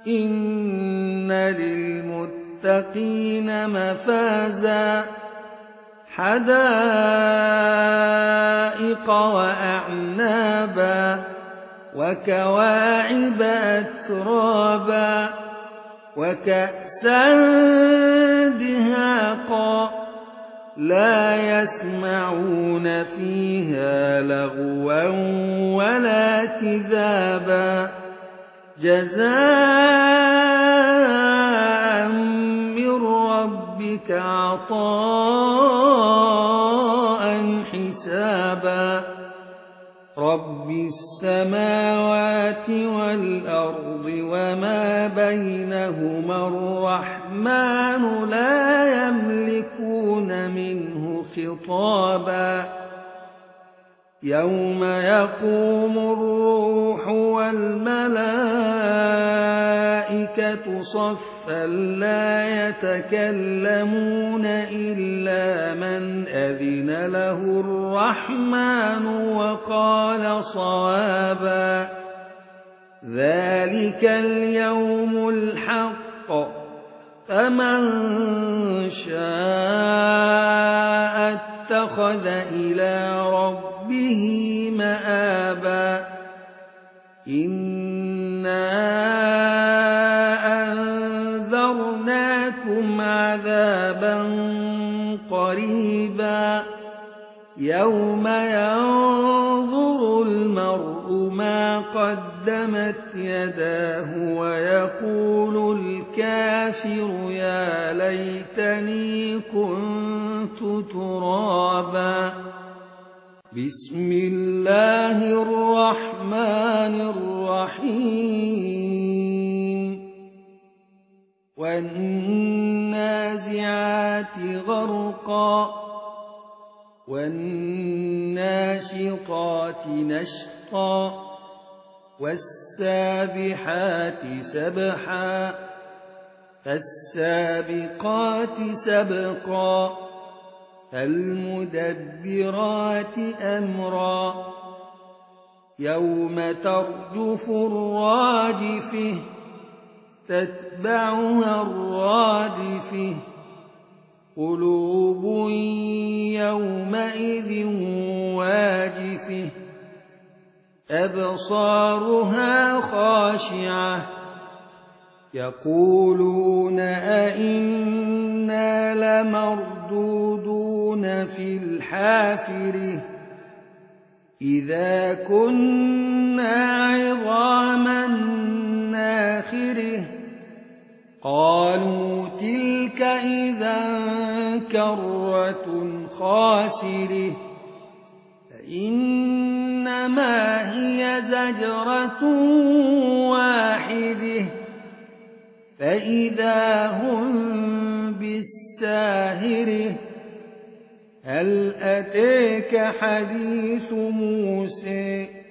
إن للمتقين مفازا حدائق وأعنابا وكواعب أترابا وكأسا دهاقا لا يسمعون فيها لغوا ولا كذابا جزاء من ربك عطاء حسابا رب السماوات والأرض وما بينهما الرحمن لا يملكون منه خطابا يوم يقوم الروح والملائكة صفا لا يتكلمون إلا من أذن له الرحمن وقال صوابا ذلك اليوم الحق فمن شاء اتخذ إلى ربه مآبا إنا أنذرناكم عذابا قريبا يوم ينظر المرء ما قدمت يداه ويقول الكافر يا ليتني كنت ترابا بسم الله الرحمن الرحيم والنازعات غرقا والناشطات نشطا والسابحات سبحا فالسابقات سبقا فالمدبرات أمرا يوم ترجف الراجفة تتبعها الرادفة قلوب يومئذ واجفة أبصارها خاشعة يقولون أئنا لمردودون في الحافرة إذا كنا عظاما ناخرة قالوا تلك إذا كرة خاسرة فإنما هي زجرة واحدة فإذا هم بالساهرة هل أتيك حديث موسى